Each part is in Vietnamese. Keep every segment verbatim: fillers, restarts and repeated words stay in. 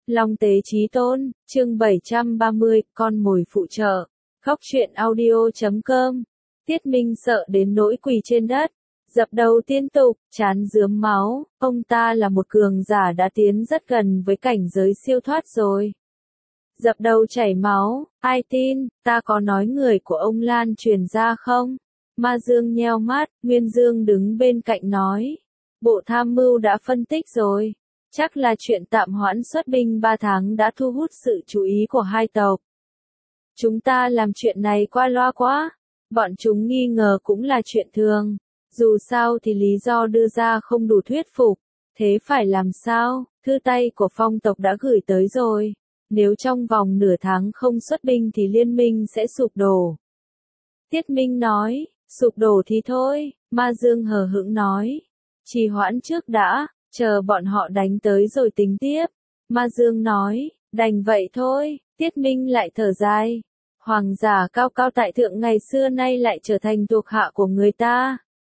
Long Tế Chí Tôn, chương bảy trăm ba mươi, con mồi phụ trợ. Góc truyện audio chấm com. Tiết Minh sợ đến nỗi quỳ trên đất, dập đầu liên tục, trán rướm máu, ông ta là một cường giả đã tiến rất gần với cảnh giới siêu thoát rồi. Dập đầu chảy máu, ai tin, ta có nói người của ông lan truyền ra không? Ma Dương nheo mắt, Nguyên Dương đứng bên cạnh nói. Bộ tham mưu đã phân tích rồi. Chắc là chuyện tạm hoãn xuất binh ba tháng đã thu hút sự chú ý của hai tộc. Chúng ta làm chuyện này qua loa quá. Bọn chúng nghi ngờ cũng là chuyện thường. Dù sao thì lý do đưa ra không đủ thuyết phục. Thế phải làm sao? Thư tay của phong tộc đã gửi tới rồi. Nếu trong vòng nửa tháng không xuất binh thì liên minh sẽ sụp đổ. Tiết Minh nói, sụp đổ thì thôi, Ma Dương hờ hững nói. Trì hoãn trước đã, chờ bọn họ đánh tới rồi tính tiếp. Ma Dương nói, đành vậy thôi, Tiết Minh lại thở dài. Hoàng giả cao cao tại thượng ngày xưa nay lại trở thành thuộc hạ của người ta.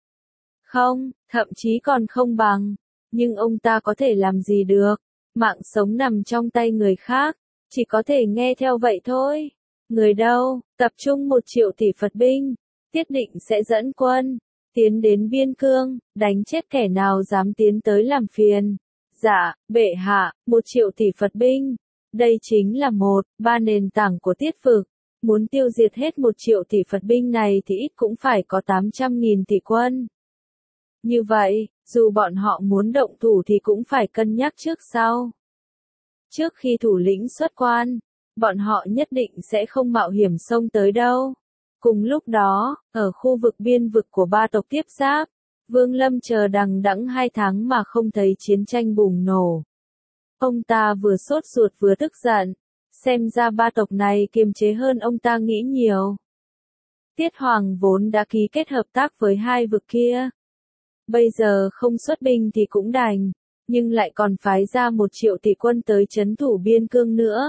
Không, thậm chí còn không bằng. Nhưng ông ta có thể làm gì được? Mạng sống nằm trong tay người khác. Chỉ có thể nghe theo vậy thôi. Người đâu, tập trung một triệu tỷ Phật binh. Tiết Định sẽ dẫn quân. Tiến đến biên cương, đánh chết kẻ nào dám tiến tới làm phiền. Dạ, bệ hạ, một triệu tỷ Phật binh. Đây chính là một, ba nền tảng của tiết vực. Muốn tiêu diệt hết một triệu tỷ Phật binh này thì ít cũng phải có tám trăm nghìn tỷ quân. Như vậy, dù bọn họ muốn động thủ thì cũng phải cân nhắc trước sau. Trước khi thủ lĩnh xuất quan, bọn họ nhất định sẽ không mạo hiểm xông tới đâu. Cùng lúc đó, ở khu vực biên vực của ba tộc tiếp giáp, Vương Lâm chờ đằng đẵng hai tháng mà không thấy chiến tranh bùng nổ. Ông ta vừa sốt ruột vừa tức giận, xem ra ba tộc này kiềm chế hơn ông ta nghĩ nhiều. Tiết Hoàng vốn đã ký kết hợp tác với hai vực kia. Bây giờ không xuất binh thì cũng đành, nhưng lại còn phái ra một triệu tỷ quân tới trấn thủ biên cương nữa.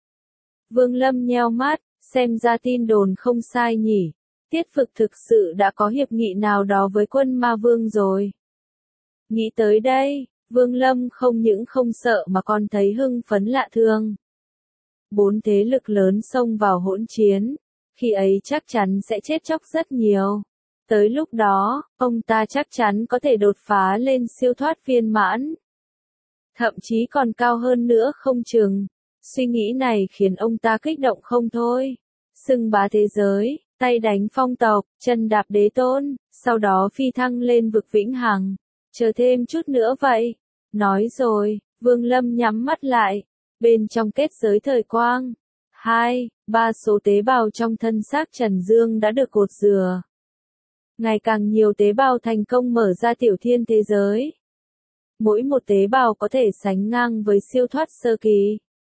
Vương Lâm nheo mắt, xem ra tin đồn không sai nhỉ. Tiết vực thực sự đã có hiệp nghị nào đó với quân ma vương rồi. Nghĩ tới đây, Vương Lâm không những không sợ mà còn thấy hưng phấn lạ thường. Bốn thế lực lớn xông vào hỗn chiến, khi ấy chắc chắn sẽ chết chóc rất nhiều. Tới lúc đó, ông ta chắc chắn có thể đột phá lên siêu thoát viên mãn. Thậm chí còn cao hơn nữa không chừng. Suy nghĩ này khiến ông ta kích động không thôi. Xưng bá thế giới, tay đánh phong tộc, chân đạp đế tôn, sau đó phi thăng lên vực vĩnh hằng. Chờ thêm chút nữa vậy. Nói rồi, Vương Lâm nhắm mắt lại. Bên trong kết giới thời quang, hai, ba số tế bào trong thân xác Trần Dương đã được cột rửa. Ngày càng nhiều tế bào thành công mở ra tiểu thiên thế giới. Mỗi một tế bào có thể sánh ngang với siêu thoát sơ kỳ.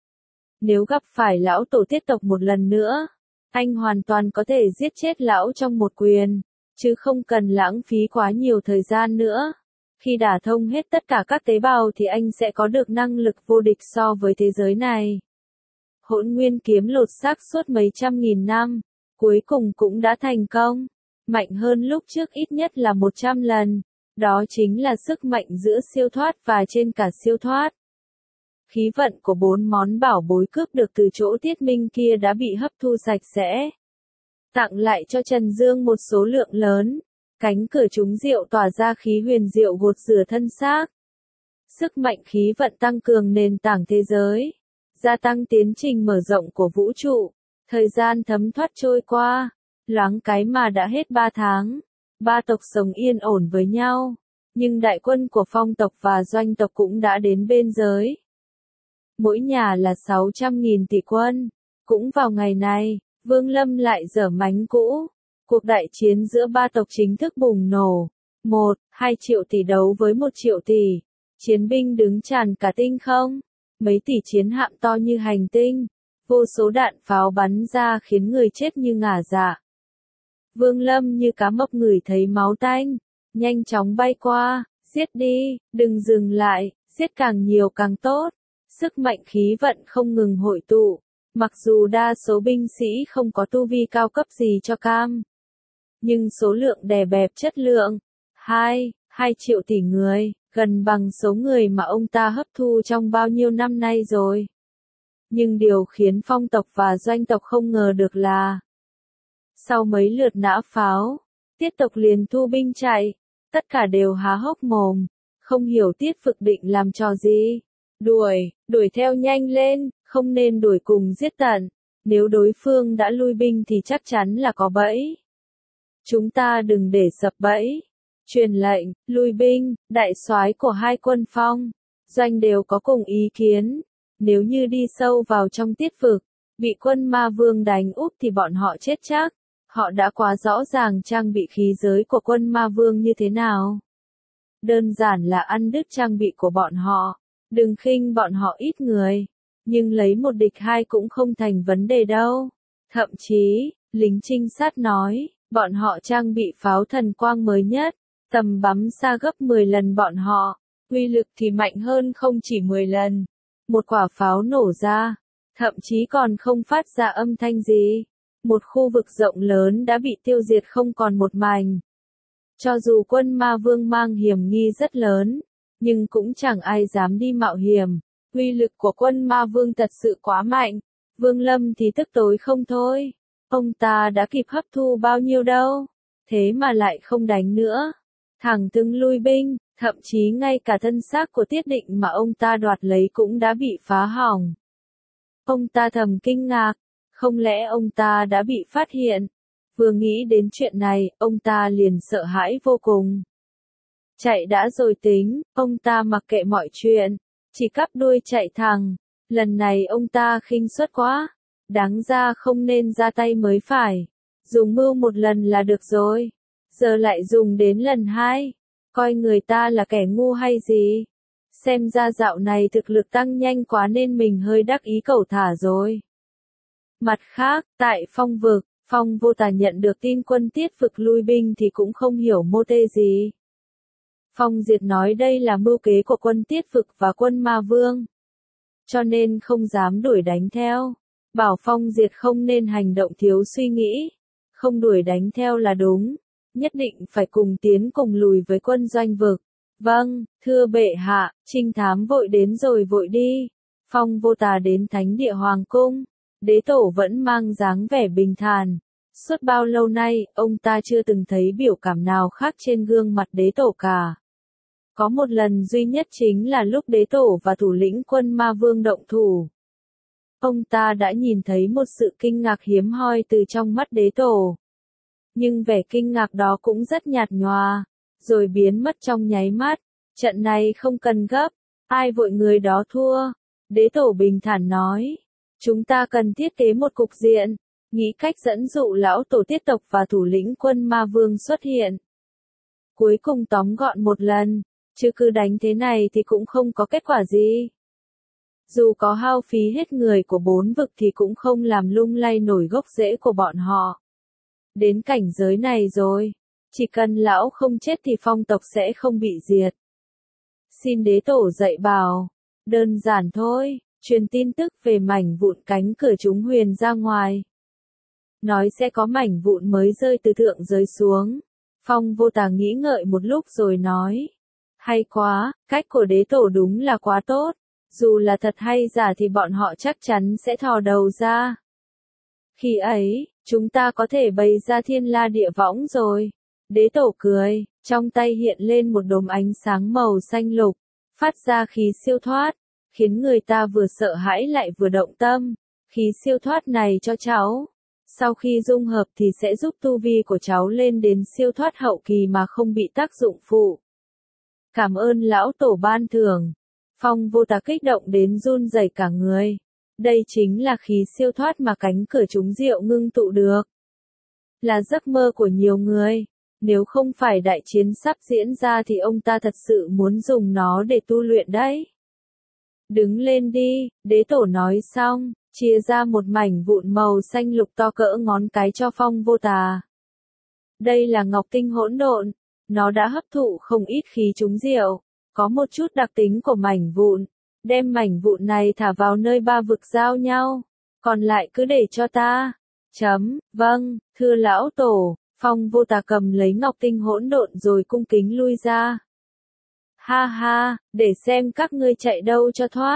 Nếu gặp phải lão tổ tiết tộc một lần nữa, anh hoàn toàn có thể giết chết lão trong một quyền, chứ không cần lãng phí quá nhiều thời gian nữa. Khi đả thông hết tất cả các tế bào thì anh sẽ có được năng lực vô địch so với thế giới này. Hỗn nguyên kiếm lột xác suốt mấy trăm nghìn năm, cuối cùng cũng đã thành công. Mạnh hơn lúc trước ít nhất là một trăm lần. Đó chính là sức mạnh giữa siêu thoát và trên cả siêu thoát. Khí vận của bốn món bảo bối cướp được từ chỗ Tiết Minh kia đã bị hấp thu sạch sẽ. Tặng lại cho Trần Dương một số lượng lớn. Cánh cửa trúng diệu tỏa ra khí huyền diệu gột rửa thân xác. Sức mạnh khí vận tăng cường nền tảng thế giới. Gia tăng tiến trình mở rộng của vũ trụ. Thời gian thấm thoát trôi qua. Loáng cái mà đã hết ba tháng. Ba tộc sống yên ổn với nhau. Nhưng đại quân của phong tộc và doanh tộc cũng đã đến biên giới. Mỗi nhà là sáu trăm nghìn tỷ quân. Cũng vào ngày này, Vương Lâm lại dở mánh cũ. Cuộc đại chiến giữa ba tộc chính thức bùng nổ. Một, hai triệu tỷ đấu với một triệu tỷ. Chiến binh đứng tràn cả tinh không. Mấy tỷ chiến hạm to như hành tinh. Vô số đạn pháo bắn ra khiến người chết như ngả dạ. Vương Lâm như cá mập ngửi thấy máu tanh. Nhanh chóng bay qua, giết đi, đừng dừng lại, giết càng nhiều càng tốt. Sức mạnh khí vận không ngừng hội tụ. Mặc dù đa số binh sĩ không có tu vi cao cấp gì cho cam. Nhưng số lượng đè bẹp chất lượng. Hai, hai triệu tỷ người, gần bằng số người mà ông ta hấp thu trong bao nhiêu năm nay rồi. Nhưng điều khiến Phong tộc và Doanh tộc không ngờ được là sau mấy lượt nã pháo, Tiết tộc liền thu binh chạy, tất cả đều há hốc mồm, không hiểu Tiết Phực định làm trò gì. Đuổi, đuổi theo nhanh lên, không nên đuổi cùng giết tận, nếu đối phương đã lui binh thì chắc chắn là có bẫy. Chúng ta đừng để sập bẫy. Truyền lệnh, lui binh, đại soái của hai quân Phong, Doanh đều có cùng ý kiến. Nếu như đi sâu vào trong Tiết Phực, bị quân Ma Vương đánh úp thì bọn họ chết chắc. Họ đã quá rõ ràng trang bị khí giới của quân Ma Vương như thế nào. Đơn giản là ăn đứt trang bị của bọn họ. Đừng khinh bọn họ ít người, nhưng lấy một địch hai cũng không thành vấn đề đâu. Thậm chí, lính trinh sát nói, bọn họ trang bị pháo thần quang mới nhất, tầm bắn xa gấp mười lần bọn họ, uy lực thì mạnh hơn không chỉ mười lần. Một quả pháo nổ ra, thậm chí còn không phát ra âm thanh gì. Một khu vực rộng lớn đã bị tiêu diệt không còn một mảnh. Cho dù quân Ma Vương mang hiểm nghi rất lớn, nhưng cũng chẳng ai dám đi mạo hiểm. Uy lực của quân Ma Vương thật sự quá mạnh. Vương Lâm thì tức tối không thôi. Ông ta đã kịp hấp thu bao nhiêu đâu. Thế mà lại không đánh nữa. Thẳng thừng lui binh, thậm chí ngay cả thân xác của Tiết Định mà ông ta đoạt lấy cũng đã bị phá hỏng. Ông ta thầm kinh ngạc. Không lẽ ông ta đã bị phát hiện? Vừa nghĩ đến chuyện này, ông ta liền sợ hãi vô cùng. Chạy đã rồi tính, ông ta mặc kệ mọi chuyện, chỉ cắp đuôi chạy thẳng. Lần này ông ta khinh suất quá, đáng ra không nên ra tay mới phải. Dùng mưu một lần là được rồi, giờ lại dùng đến lần hai, coi người ta là kẻ ngu hay gì? Xem ra dạo này thực lực tăng nhanh quá nên mình hơi đắc ý cẩu thả rồi. Mặt khác, tại Phong vực, Phong Vô Tà nhận được tin quân Tiết Phực lui binh thì cũng không hiểu mô tê gì. Phong Diệt nói đây là mưu kế của quân Tiết Phực và quân Ma Vương, cho nên không dám đuổi đánh theo. Bảo Phong Diệt không nên hành động thiếu suy nghĩ, không đuổi đánh theo là đúng, nhất định phải cùng tiến cùng lùi với quân Doanh vực. Vâng, thưa bệ hạ, trinh thám vội đến rồi vội đi. Phong Vô Tà đến thánh địa hoàng cung. Đế tổ vẫn mang dáng vẻ bình thản. Suốt bao lâu nay, ông ta chưa từng thấy biểu cảm nào khác trên gương mặt đế tổ cả. Có một lần duy nhất chính là lúc đế tổ và thủ lĩnh quân Ma Vương động thủ. Ông ta đã nhìn thấy một sự kinh ngạc hiếm hoi từ trong mắt đế tổ. Nhưng vẻ kinh ngạc đó cũng rất nhạt nhòa, rồi biến mất trong nháy mắt. Trận này không cần gấp, ai vội người đó thua. Đế tổ bình thản nói. Chúng ta cần thiết kế một cục diện, nghĩ cách dẫn dụ lão tổ Tiết tộc và thủ lĩnh quân Ma Vương xuất hiện. Cuối cùng tóm gọn một lần, chứ cứ đánh thế này thì cũng không có kết quả gì. Dù có hao phí hết người của bốn vực thì cũng không làm lung lay nổi gốc rễ của bọn họ. Đến cảnh giới này rồi, chỉ cần lão không chết thì Phong tộc sẽ không bị diệt. Xin đế tổ dạy bảo, đơn giản thôi. Truyền tin tức về mảnh vụn cánh cửa chúng huyền ra ngoài. Nói sẽ có mảnh vụn mới rơi từ thượng giới xuống. Phong Vô Tà nghĩ ngợi một lúc rồi nói. Hay quá, cách của đế tổ đúng là quá tốt. Dù là thật hay giả thì bọn họ chắc chắn sẽ thò đầu ra. Khi ấy, chúng ta có thể bày ra thiên la địa võng rồi. Đế tổ cười, trong tay hiện lên một đốm ánh sáng màu xanh lục, phát ra khí siêu thoát. Khiến người ta vừa sợ hãi lại vừa động tâm. Khí siêu thoát này cho cháu. Sau khi dung hợp thì sẽ giúp tu vi của cháu lên đến siêu thoát hậu kỳ mà không bị tác dụng phụ. Cảm ơn lão tổ ban thưởng. Phong Vô Tà kích động đến run rẩy cả người. Đây chính là khí siêu thoát mà cánh cửa chúng diệu ngưng tụ được. Là giấc mơ của nhiều người. Nếu không phải đại chiến sắp diễn ra thì ông ta thật sự muốn dùng nó để tu luyện đấy. Đứng lên đi, đế tổ nói xong, chia ra một mảnh vụn màu xanh lục to cỡ ngón cái cho Phong Vô Tà. Đây là ngọc tinh hỗn độn, nó đã hấp thụ không ít khí trúng diệu, có một chút đặc tính của mảnh vụn, đem mảnh vụn này thả vào nơi ba vực giao nhau, còn lại cứ để cho ta. Chấm, vâng, thưa lão tổ. Phong Vô Tà cầm lấy ngọc tinh hỗn độn rồi cung kính lui ra. Ha ha, để xem các ngươi chạy đâu cho thoát.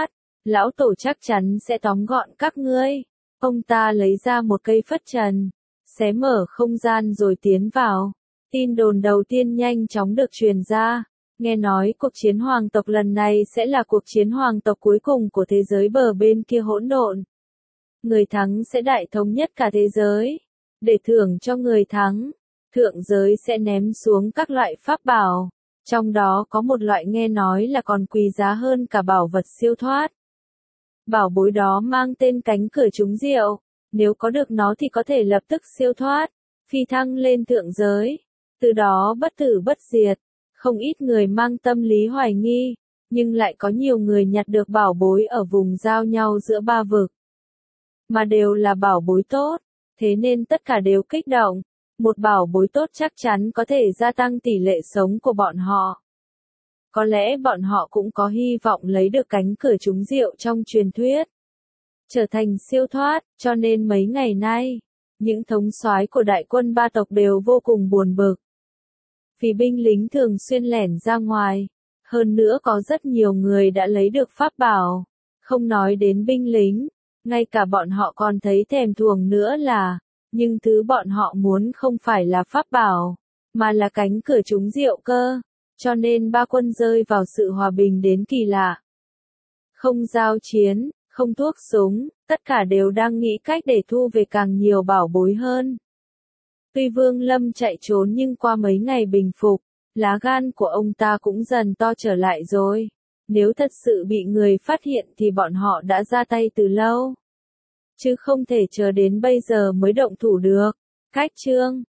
lão tổ chắc chắn sẽ tóm gọn các ngươi. Ông ta lấy ra một cây phất trần, xé mở không gian rồi tiến vào. Tin đồn đầu tiên nhanh chóng được truyền ra. Nghe nói cuộc chiến hoàng tộc lần này sẽ là cuộc chiến hoàng tộc cuối cùng của thế giới bờ bên kia hỗn độn. Người thắng sẽ đại thống nhất cả thế giới. Để thưởng cho người thắng, thượng giới sẽ ném xuống các loại pháp bảo. Trong đó có một loại nghe nói là còn quý giá hơn cả bảo vật siêu thoát. Bảo bối đó mang tên cánh cửa trúng diệu. Nếu có được nó thì có thể lập tức siêu thoát, phi thăng lên thượng giới. Từ đó bất tử bất diệt. Không ít người mang tâm lý hoài nghi, nhưng lại có nhiều người nhặt được bảo bối ở vùng giao nhau giữa ba vực. Mà đều là bảo bối tốt, thế nên tất cả đều kích động. Một bảo bối tốt chắc chắn có thể gia tăng tỷ lệ sống của bọn họ. Có lẽ bọn họ cũng có hy vọng lấy được cánh cửa trúng diệu trong truyền thuyết. Trở thành siêu thoát, cho nên mấy ngày nay, những thống soái của đại quân ba tộc đều vô cùng buồn bực. Vì binh lính thường xuyên lẻn ra ngoài, hơn nữa có rất nhiều người đã lấy được pháp bảo, không nói đến binh lính, ngay cả bọn họ còn thấy thèm thuồng nữa là, nhưng thứ bọn họ muốn không phải là pháp bảo, mà là cánh cửa trúng diệu cơ, cho nên ba quân rơi vào sự hòa bình đến kỳ lạ. Không giao chiến, không thuốc súng, tất cả đều đang nghĩ cách để thu về càng nhiều bảo bối hơn. Tuy Vương Lâm chạy trốn nhưng qua mấy ngày bình phục, lá gan của ông ta cũng dần to trở lại rồi. Nếu thật sự bị người phát hiện thì bọn họ đã ra tay từ lâu. Chứ không thể chờ đến bây giờ mới động thủ được. Cách chương